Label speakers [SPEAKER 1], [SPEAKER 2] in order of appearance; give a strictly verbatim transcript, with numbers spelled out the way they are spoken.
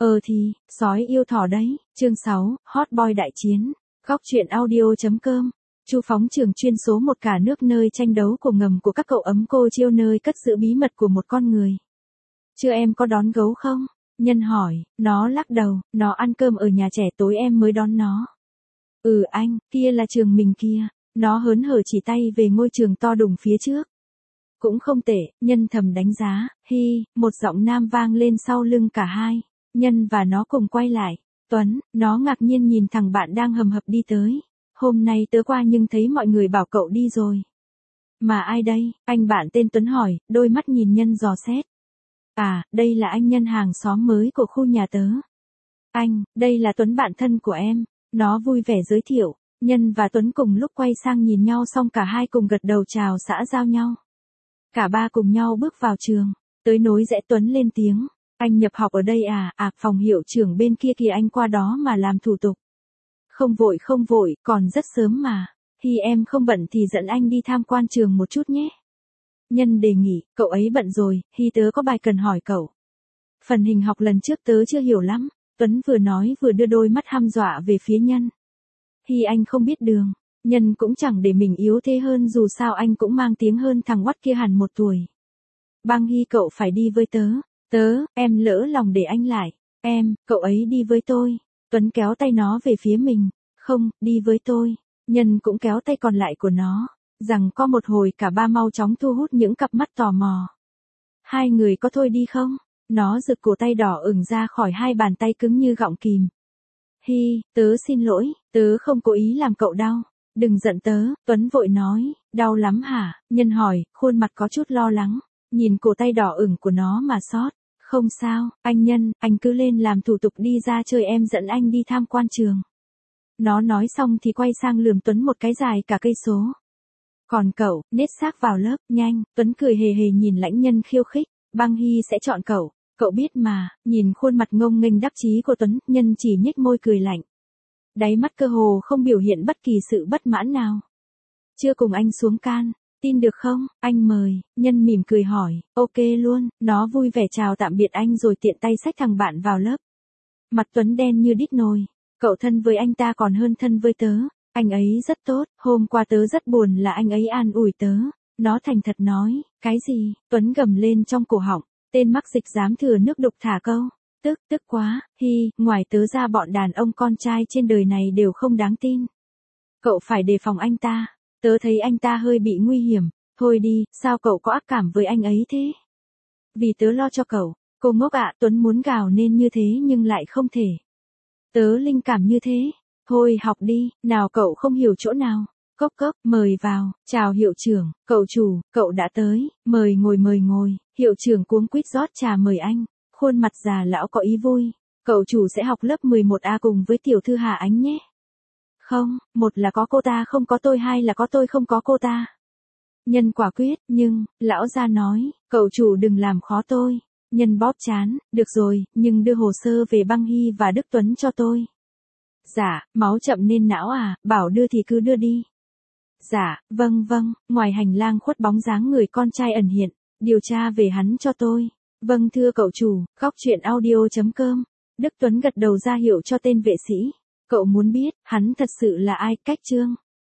[SPEAKER 1] Ờ thì, sói yêu thỏ đấy, chương sáu, Hot Boy đại chiến, góc truyện audio.com. Chu phóng trường chuyên số một cả nước nơi tranh đấu cổ ngầm của các cậu ấm cô chiêu nơi cất giữ bí mật của một con người. Chưa em có đón gấu không? Nhân hỏi, nó lắc đầu, nó ăn cơm ở nhà trẻ tối em mới đón nó. Ừ anh, kia là trường mình kia, nó hớn hở chỉ tay về ngôi trường to đùng phía trước. Cũng không tệ, Nhân thầm đánh giá, hi, một giọng nam vang lên sau lưng cả hai. Nhân và nó cùng quay lại. Tuấn, nó ngạc nhiên nhìn thằng bạn đang hầm hập đi tới. Hôm nay tớ qua nhưng thấy mọi người bảo cậu đi rồi. Mà ai đây? Anh bạn tên Tuấn hỏi, đôi mắt nhìn Nhân dò xét. À, đây là anh Nhân hàng xóm mới của khu nhà tớ. Anh, đây là Tuấn bạn thân của em. Nó vui vẻ giới thiệu. Nhân và Tuấn cùng lúc quay sang nhìn nhau xong cả hai cùng gật đầu chào xã giao nhau. Cả ba cùng nhau bước vào trường. Tới nối rẽ Tuấn lên tiếng. Anh nhập học ở đây à, à, phòng hiệu trưởng bên kia kìa anh qua đó mà làm thủ tục. Không vội không vội, còn rất sớm mà. Khi em không bận thì dẫn anh đi tham quan trường một chút nhé. Nhân đề nghị, cậu ấy bận rồi, Hi tớ có bài cần hỏi cậu. Phần hình học lần trước tớ chưa hiểu lắm, Tuấn vừa nói vừa đưa đôi mắt hăm dọa về phía Nhân. Hi anh không biết đường, Nhân cũng chẳng để mình yếu thế hơn dù sao anh cũng mang tiếng hơn thằng Oắt kia hẳn một tuổi. Băng Hi cậu phải đi với tớ. Tớ, em lỡ lòng để anh lại. Em, cậu ấy đi với tôi. Tuấn kéo tay nó về phía mình. Không, đi với tôi. Nhân cũng kéo tay còn lại của nó. Rằng có một hồi cả ba mau chóng thu hút những cặp mắt tò mò. Hai người có thôi đi không? Nó giựt cổ tay đỏ ửng ra khỏi hai bàn tay cứng như gọng kìm. Hi, tớ xin lỗi, tớ không cố ý làm cậu đau. Đừng giận tớ, Tuấn vội nói. Đau lắm hả? Nhân hỏi, khuôn mặt có chút lo lắng. Nhìn cổ tay đỏ ửng của nó mà xót. Không sao, anh Nhân, anh cứ lên làm thủ tục đi ra chơi em dẫn anh đi tham quan trường. Nó nói xong thì quay sang lườm Tuấn một cái dài cả cây số. Còn cậu, nết xác vào lớp, nhanh, Tuấn cười hề hề nhìn lãnh Nhân khiêu khích, Băng Hi sẽ chọn cậu, cậu biết mà, nhìn khuôn mặt ngông nghênh đắc chí của Tuấn, Nhân chỉ nhếch môi cười lạnh. Đáy mắt cơ hồ không biểu hiện bất kỳ sự bất mãn nào. Chưa cùng anh xuống can. Tin được không, anh mời, Nhân mỉm cười hỏi, ok luôn, nó vui vẻ chào tạm biệt anh rồi tiện tay xách thằng bạn vào lớp. Mặt Tuấn đen như đít nồi, cậu thân với anh ta còn hơn thân với tớ, anh ấy rất tốt, hôm qua tớ rất buồn là anh ấy an ủi tớ, nó thành thật nói, cái gì, Tuấn gầm lên trong cổ họng, tên mắc dịch dám thừa nước đục thả câu, tức, tức quá, Hi, ngoài tớ ra bọn đàn ông con trai trên đời này đều không đáng tin. Cậu phải đề phòng anh ta. Tớ thấy anh ta hơi bị nguy hiểm, thôi đi, sao cậu có ác cảm với anh ấy thế? Vì tớ lo cho cậu, cô ngốc ạ, Tuấn muốn gào nên như thế nhưng lại không thể. Tớ linh cảm như thế, thôi học đi, nào cậu không hiểu chỗ nào, cốc cốc, mời vào, chào hiệu trưởng, cậu chủ, cậu đã tới, mời ngồi mời ngồi, hiệu trưởng cuống quýt rót trà mời anh, khuôn mặt già lão có ý vui, cậu chủ sẽ học lớp mười một A cùng với tiểu thư Hà Ánh nhé. Không, một là có cô ta không có tôi, hai là có tôi không có cô ta. Nhân quả quyết, nhưng, lão gia nói, cậu chủ đừng làm khó tôi. Nhân bóp chán, được rồi, nhưng đưa hồ sơ về Băng Hi và Đức Tuấn cho tôi. Dạ, máu chậm nên não à, bảo đưa thì cứ đưa đi. Dạ, vâng vâng, ngoài hành lang khuất bóng dáng người con trai ẩn hiện, điều tra về hắn cho tôi. Vâng thưa cậu chủ, góc truyện audio.com. Đức Tuấn gật đầu ra hiệu cho tên vệ sĩ. Cậu muốn biết, hắn thật sự là ai, cách chương.